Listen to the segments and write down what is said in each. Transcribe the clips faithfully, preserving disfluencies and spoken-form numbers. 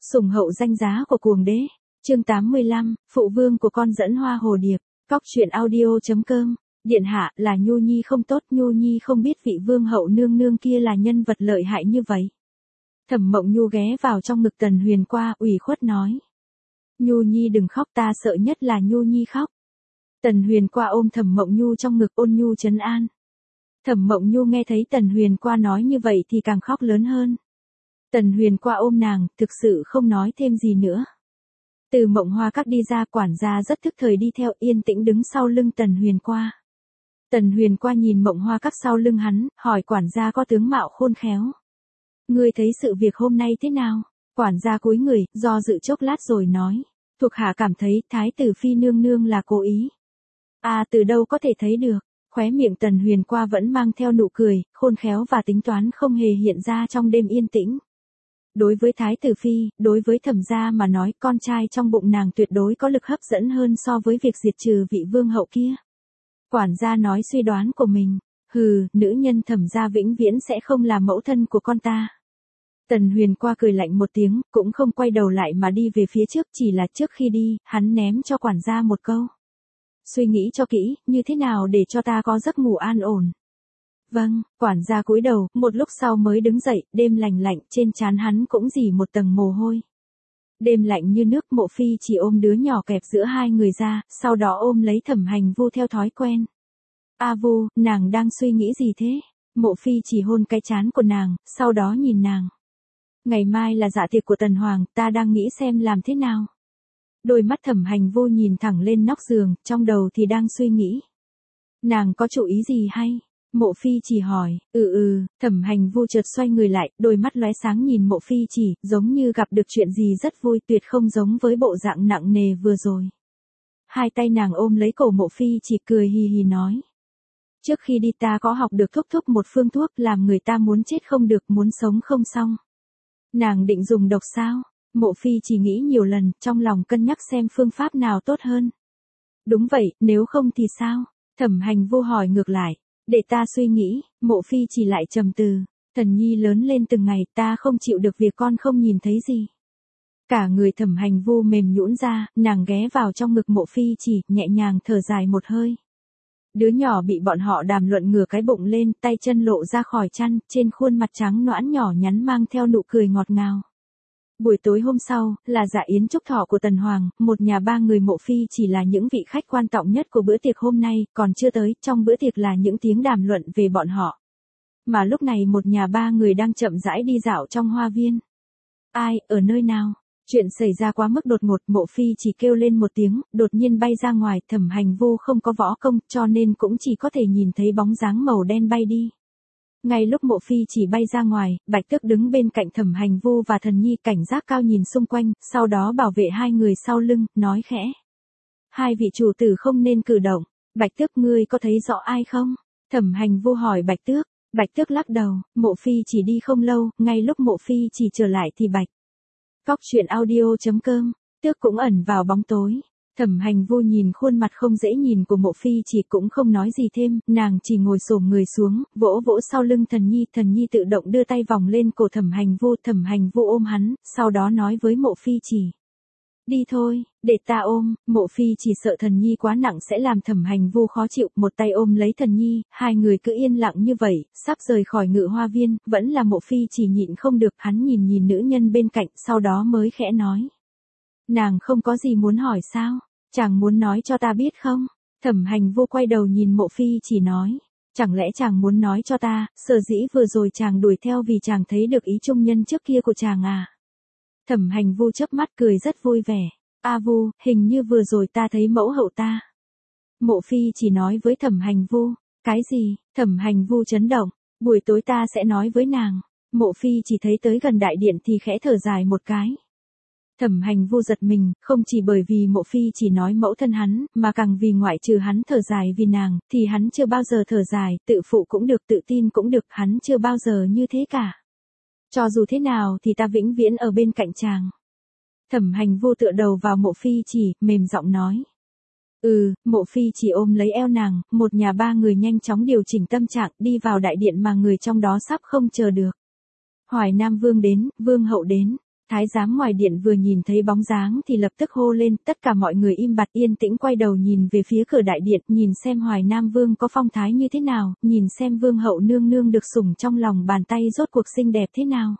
Sủng hậu danh giá của cuồng đế. Chương tám mươi lăm, phụ vương của con dẫn hoa hồ điệp. Cóc truyện audio chấm com. Điện hạ, là Nhu Nhi không tốt, Nhu Nhi không biết vị vương hậu nương nương kia là nhân vật lợi hại như vậy. Thẩm Mộng Nhu ghé vào trong ngực Tần Huyền qua, ủy khuất nói. Nhu Nhi đừng khóc, ta sợ nhất là Nhu Nhi khóc. Tần Huyền qua ôm Thẩm Mộng Nhu trong ngực, ôn nhu trấn an. Thẩm Mộng Nhu nghe thấy Tần Huyền qua nói như vậy thì càng khóc lớn hơn. Tần Huyền qua ôm nàng, thực sự không nói thêm gì nữa. Từ Mộng Hoa Các đi ra, quản gia rất thức thời đi theo, yên tĩnh đứng sau lưng Tần Huyền qua. Tần Huyền qua nhìn Mộng Hoa Các sau lưng hắn, hỏi quản gia có tướng mạo khôn khéo. Ngươi thấy sự việc hôm nay thế nào? Quản gia cúi người, do dự chốc lát rồi nói. Thuộc hạ cảm thấy Thái tử Phi nương nương là cố ý. À, từ đâu có thể thấy được? Khóe miệng Tần Huyền qua vẫn mang theo nụ cười, khôn khéo và tính toán không hề hiện ra trong đêm yên tĩnh. Đối với Thái tử Phi, đối với Thẩm gia mà nói, con trai trong bụng nàng tuyệt đối có lực hấp dẫn hơn so với việc diệt trừ vị vương hậu kia. Quản gia nói suy đoán của mình. Hừ, nữ nhân Thẩm gia vĩnh viễn sẽ không là mẫu thân của con ta. Tần Huyền qua cười lạnh một tiếng, cũng không quay đầu lại mà đi về phía trước, chỉ là trước khi đi, hắn ném cho quản gia một câu. Suy nghĩ cho kỹ, như thế nào để cho ta có giấc ngủ an ổn. Vâng, quản gia cúi đầu, một lúc sau mới đứng dậy, đêm lạnh lạnh, trên trán hắn cũng rỉ một tầng mồ hôi. Đêm lạnh như nước, Mộ Phi chỉ ôm đứa nhỏ kẹp giữa hai người ra, sau đó ôm lấy Thẩm Hành Vu theo thói quen. A Vu, nàng đang suy nghĩ gì thế? Mộ Phi chỉ hôn cái trán của nàng, sau đó nhìn nàng. Ngày mai là dạ tiệc của Tần Hoàng, ta đang nghĩ xem làm thế nào. Đôi mắt Thẩm Hành Vu nhìn thẳng lên nóc giường, trong đầu thì đang suy nghĩ. Nàng có chủ ý gì hay? Mộ Phi chỉ hỏi. Ừ ừ, Thẩm Hành Vu chợt xoay người lại, đôi mắt lóe sáng nhìn Mộ Phi chỉ, giống như gặp được chuyện gì rất vui, tuyệt không giống với bộ dạng nặng nề vừa rồi. Hai tay nàng ôm lấy cổ Mộ Phi chỉ, cười hì hì nói. Trước khi đi ta có học được thúc thúc một phương thuốc làm người ta muốn chết không được, muốn sống không xong. Nàng định dùng độc sao? Mộ Phi chỉ nghĩ nhiều lần, trong lòng cân nhắc xem phương pháp nào tốt hơn. Đúng vậy, nếu không thì sao? Thẩm Hành Vu hỏi ngược lại. Để ta suy nghĩ. Mộ Phi chỉ lại trầm tư. Thần nhi lớn lên từng ngày, ta không chịu được việc con không nhìn thấy gì. Cả người Thẩm Hành Vu mềm nhũn ra, nàng ghé vào trong ngực Mộ Phi chỉ, nhẹ nhàng thở dài một hơi. Đứa nhỏ bị bọn họ đàm luận ngửa cái bụng lên, tay chân lộ ra khỏi chăn, trên khuôn mặt trắng nõn nhỏ nhắn mang theo nụ cười ngọt ngào. Buổi tối hôm sau, là dạ yến chúc thọ của Tần Hoàng, một nhà ba người Mộ Phi chỉ là những vị khách quan trọng nhất của bữa tiệc hôm nay, còn chưa tới, trong bữa tiệc là những tiếng đàm luận về bọn họ. Mà lúc này một nhà ba người đang chậm rãi đi dạo trong hoa viên. Ai, ở nơi nào? Chuyện xảy ra quá mức đột ngột, Mộ Phi chỉ kêu lên một tiếng, đột nhiên bay ra ngoài, Thẩm Hành Vu không có võ công, cho nên cũng chỉ có thể nhìn thấy bóng dáng màu đen bay đi. Ngay lúc Mộ Phi chỉ bay ra ngoài, Bạch Tước đứng bên cạnh Thẩm Hành Vu và Thần Nhi, cảnh giác cao nhìn xung quanh, sau đó bảo vệ hai người sau lưng, nói khẽ. Hai vị chủ tử không nên cử động. Bạch Tước, ngươi có thấy rõ ai không? Thẩm Hành Vu hỏi Bạch Tước. Bạch Tước lắc đầu. Mộ Phi chỉ đi không lâu, ngay lúc Mộ Phi chỉ trở lại thì Bạch. Cóc truyện audio chấm com. Tước cũng ẩn vào bóng tối. Thẩm Hành Vu nhìn khuôn mặt không dễ nhìn của Mộ Phi chỉ cũng không nói gì thêm, nàng chỉ ngồi xổm người xuống, vỗ vỗ sau lưng Thần Nhi, Thần Nhi tự động đưa tay vòng lên cổ Thẩm Hành Vu, Thẩm Hành Vu ôm hắn, sau đó nói với Mộ Phi chỉ. Đi thôi, để ta ôm. Mộ Phi chỉ sợ Thần Nhi quá nặng sẽ làm Thẩm Hành Vu khó chịu, một tay ôm lấy Thần Nhi, hai người cứ yên lặng như vậy, sắp rời khỏi Ngự Hoa Viên, vẫn là Mộ Phi chỉ nhịn không được, hắn nhìn nhìn nữ nhân bên cạnh, sau đó mới khẽ nói. Nàng không có gì muốn hỏi sao? Chàng muốn nói cho ta biết không? Thẩm Hành Vu quay đầu nhìn Mộ Phi chỉ nói. Chẳng lẽ chàng muốn nói cho ta, sở dĩ vừa rồi chàng đuổi theo vì chàng thấy được ý trung nhân trước kia của chàng à? Thẩm Hành Vu chớp mắt cười rất vui vẻ. A Vu, hình như vừa rồi ta thấy mẫu hậu ta. Mộ Phi chỉ nói với Thẩm Hành Vu. Cái gì? Thẩm Hành Vu chấn động. Buổi tối ta sẽ nói với nàng. Mộ Phi chỉ thấy tới gần đại điện thì khẽ thở dài một cái. Thẩm Hành Vu giật mình, không chỉ bởi vì Mộ Phi chỉ nói mẫu thân hắn, mà càng vì ngoại trừ hắn thở dài vì nàng, thì hắn chưa bao giờ thở dài, tự phụ cũng được, tự tin cũng được, hắn chưa bao giờ như thế cả. Cho dù thế nào thì ta vĩnh viễn ở bên cạnh chàng. Thẩm Hành Vu tựa đầu vào Mộ Phi chỉ, mềm giọng nói. Ừ, Mộ Phi chỉ ôm lấy eo nàng, một nhà ba người nhanh chóng điều chỉnh tâm trạng, đi vào đại điện mà người trong đó sắp không chờ được. Hoài Nam Vương đến, Vương hậu đến. Thái giám ngoài điện vừa nhìn thấy bóng dáng thì lập tức hô lên, tất cả mọi người im bặt yên tĩnh quay đầu nhìn về phía cửa đại điện, nhìn xem Hoài Nam Vương có phong thái như thế nào, nhìn xem Vương hậu nương nương được sủng trong lòng bàn tay rốt cuộc xinh đẹp thế nào.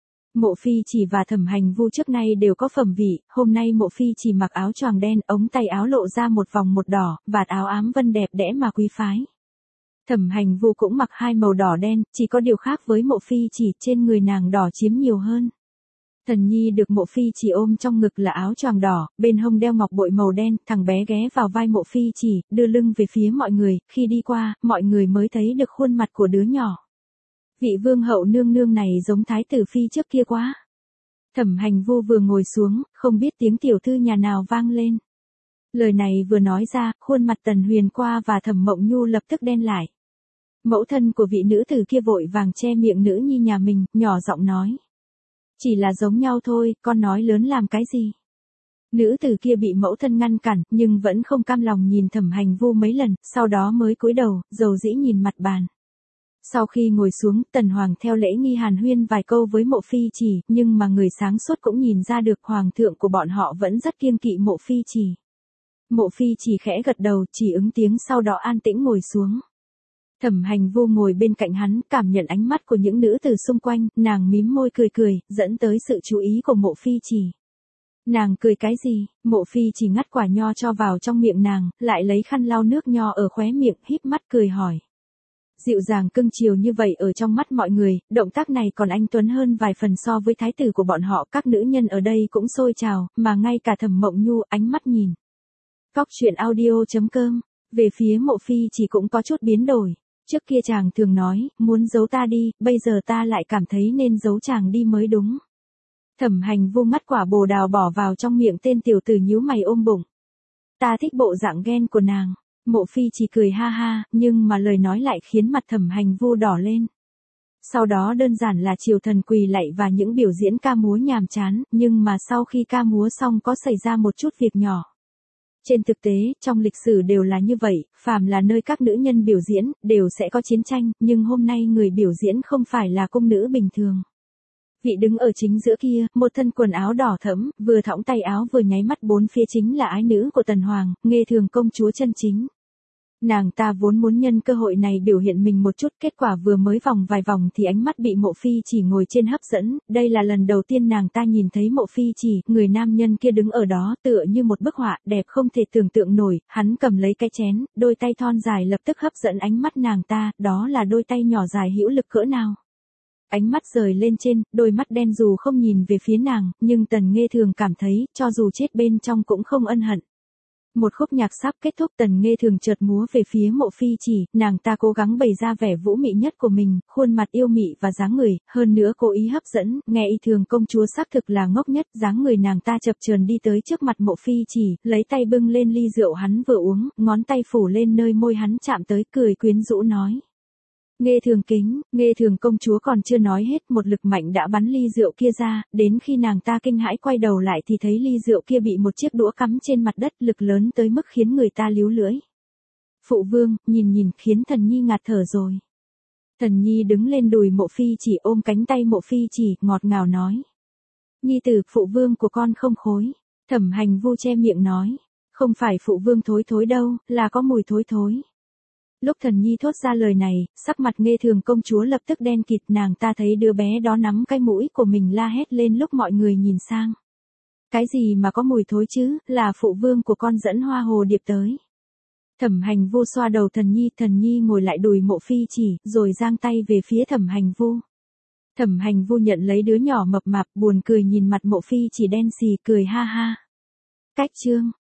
Mộ Phi Chỉ và Thẩm Hành Vu trước nay đều có phẩm vị, hôm nay Mộ Phi Chỉ mặc áo choàng đen, ống tay áo lộ ra một vòng một đỏ, vạt áo ám vân đẹp đẽ mà quý phái. Thẩm Hành Vu cũng mặc hai màu đỏ đen, chỉ có điều khác với Mộ Phi Chỉ, trên người nàng đỏ chiếm nhiều hơn. Thần Nhi được Mộ Phi Chỉ ôm trong ngực là áo choàng đỏ, bên hông đeo ngọc bội màu đen, thằng bé ghé vào vai Mộ Phi Chỉ, đưa lưng về phía mọi người, khi đi qua, mọi người mới thấy được khuôn mặt của đứa nhỏ. Vị vương hậu nương nương này giống thái tử phi trước kia quá. Thẩm Hành Vu vừa ngồi xuống, không biết tiếng tiểu thư nhà nào vang lên. Lời này vừa nói ra, khuôn mặt Tần Huyền Qua và Thẩm Mộng Nhu lập tức đen lại. Mẫu thân của vị nữ tử kia vội vàng che miệng nữ nhi nhà mình, nhỏ giọng nói. Chỉ là giống nhau thôi, con nói lớn làm cái gì? Nữ tử kia bị mẫu thân ngăn cản, nhưng vẫn không cam lòng nhìn Thẩm Hành Vu mấy lần, sau đó mới cúi đầu, dầu dĩ nhìn mặt bàn. Sau khi ngồi xuống, Tần Hoàng theo lễ nghi hàn huyên vài câu với Mộ Phi Chỉ, nhưng mà người sáng suốt cũng nhìn ra được hoàng thượng của bọn họ vẫn rất kiêng kỵ Mộ Phi Chỉ. Mộ Phi Chỉ khẽ gật đầu, chỉ ứng tiếng sau đó an tĩnh ngồi xuống. Thẩm Hành Vu ngồi bên cạnh hắn, cảm nhận ánh mắt của những nữ tử xung quanh, nàng mím môi cười cười, dẫn tới sự chú ý của Mộ Phi Chỉ. Nàng cười cái gì? Mộ Phi Chỉ ngắt quả nho cho vào trong miệng nàng, lại lấy khăn lau nước nho ở khóe miệng, híp mắt cười hỏi. Dịu dàng cưng chiều như vậy ở trong mắt mọi người, động tác này còn anh tuấn hơn vài phần so với thái tử của bọn họ, các nữ nhân ở đây cũng sôi trào, mà ngay cả Thẩm Mộng Nhu ánh mắt nhìn. Góc truyện audio chấm com, về phía Mộ Phi Chỉ cũng có chút biến đổi. Trước kia chàng thường nói, muốn giấu ta đi, bây giờ ta lại cảm thấy nên giấu chàng đi mới đúng. Thẩm Hành Vu ngắt quả bồ đào bỏ vào trong miệng tên tiểu tử nhíu mày ôm bụng. Ta thích bộ dạng ghen của nàng. Mộ Phi Chỉ cười ha ha, nhưng mà lời nói lại khiến mặt Thẩm Hành Vu đỏ lên. Sau đó đơn giản là triều thần quỳ lạy và những biểu diễn ca múa nhàm chán, nhưng mà sau khi ca múa xong có xảy ra một chút việc nhỏ. Trên thực tế, trong lịch sử đều là như vậy, phàm là nơi các nữ nhân biểu diễn, đều sẽ có chiến tranh, nhưng hôm nay người biểu diễn không phải là cung nữ bình thường. Vị đứng ở chính giữa kia, một thân quần áo đỏ thẫm, vừa thõng tay áo vừa nháy mắt bốn phía chính là ái nữ của Tần Hoàng, Nghê Thường công chúa chân chính. Nàng ta vốn muốn nhân cơ hội này biểu hiện mình một chút, kết quả vừa mới vòng vài vòng thì ánh mắt bị Mộ Phi Chỉ ngồi trên hấp dẫn, đây là lần đầu tiên nàng ta nhìn thấy Mộ Phi Chỉ, người nam nhân kia đứng ở đó tựa như một bức họa, đẹp không thể tưởng tượng nổi, hắn cầm lấy cái chén, đôi tay thon dài lập tức hấp dẫn ánh mắt nàng ta, đó là đôi tay nhỏ dài hữu lực cỡ nào. Ánh mắt rời lên trên, đôi mắt đen dù không nhìn về phía nàng, nhưng Tần Nghê Thường cảm thấy, cho dù chết bên trong cũng không ân hận. Một khúc nhạc sắp kết thúc, Tần Nghê Thường chợt múa về phía Mộ Phi Chỉ, nàng ta cố gắng bày ra vẻ vũ mị nhất của mình, khuôn mặt yêu mị và dáng người, hơn nữa cố ý hấp dẫn, nghe y thường công chúa xác thực là ngốc nhất, dáng người nàng ta chập chờn đi tới trước mặt Mộ Phi Chỉ, lấy tay bưng lên ly rượu hắn vừa uống, ngón tay phủ lên nơi môi hắn chạm tới, cười quyến rũ nói. Nghê Thường kính, Nghê Thường công chúa còn chưa nói hết, một lực mạnh đã bắn ly rượu kia ra, đến khi nàng ta kinh hãi quay đầu lại thì thấy ly rượu kia bị một chiếc đũa cắm trên mặt đất, lực lớn tới mức khiến người ta líu lưỡi. Phụ vương, nhìn nhìn, khiến Thần Nhi ngạt thở rồi. Thần Nhi đứng lên đùi Mộ Phi Chỉ ôm cánh tay Mộ Phi Chỉ, ngọt ngào nói. Nhi tử, phụ vương của con không khối. Thẩm Hành Vu che miệng nói. Không phải phụ vương thối thối đâu, là có mùi thối thối. Lúc Thần Nhi thốt ra lời này, sắc mặt Nghê Thường công chúa lập tức đen kịt, nàng ta thấy đứa bé đó nắm cái mũi của mình la hét lên lúc mọi người nhìn sang. Cái gì mà có mùi thối chứ, là phụ vương của con dẫn Hoa Hồ Điệp tới. Thẩm Hành Vu xoa đầu Thần Nhi, Thần Nhi ngồi lại đùi Mộ Phi Chỉ, rồi giang tay về phía Thẩm Hành Vu. Thẩm Hành Vu nhận lấy đứa nhỏ mập mạp, buồn cười nhìn mặt Mộ Phi Chỉ đen xì, cười ha ha. Cách chương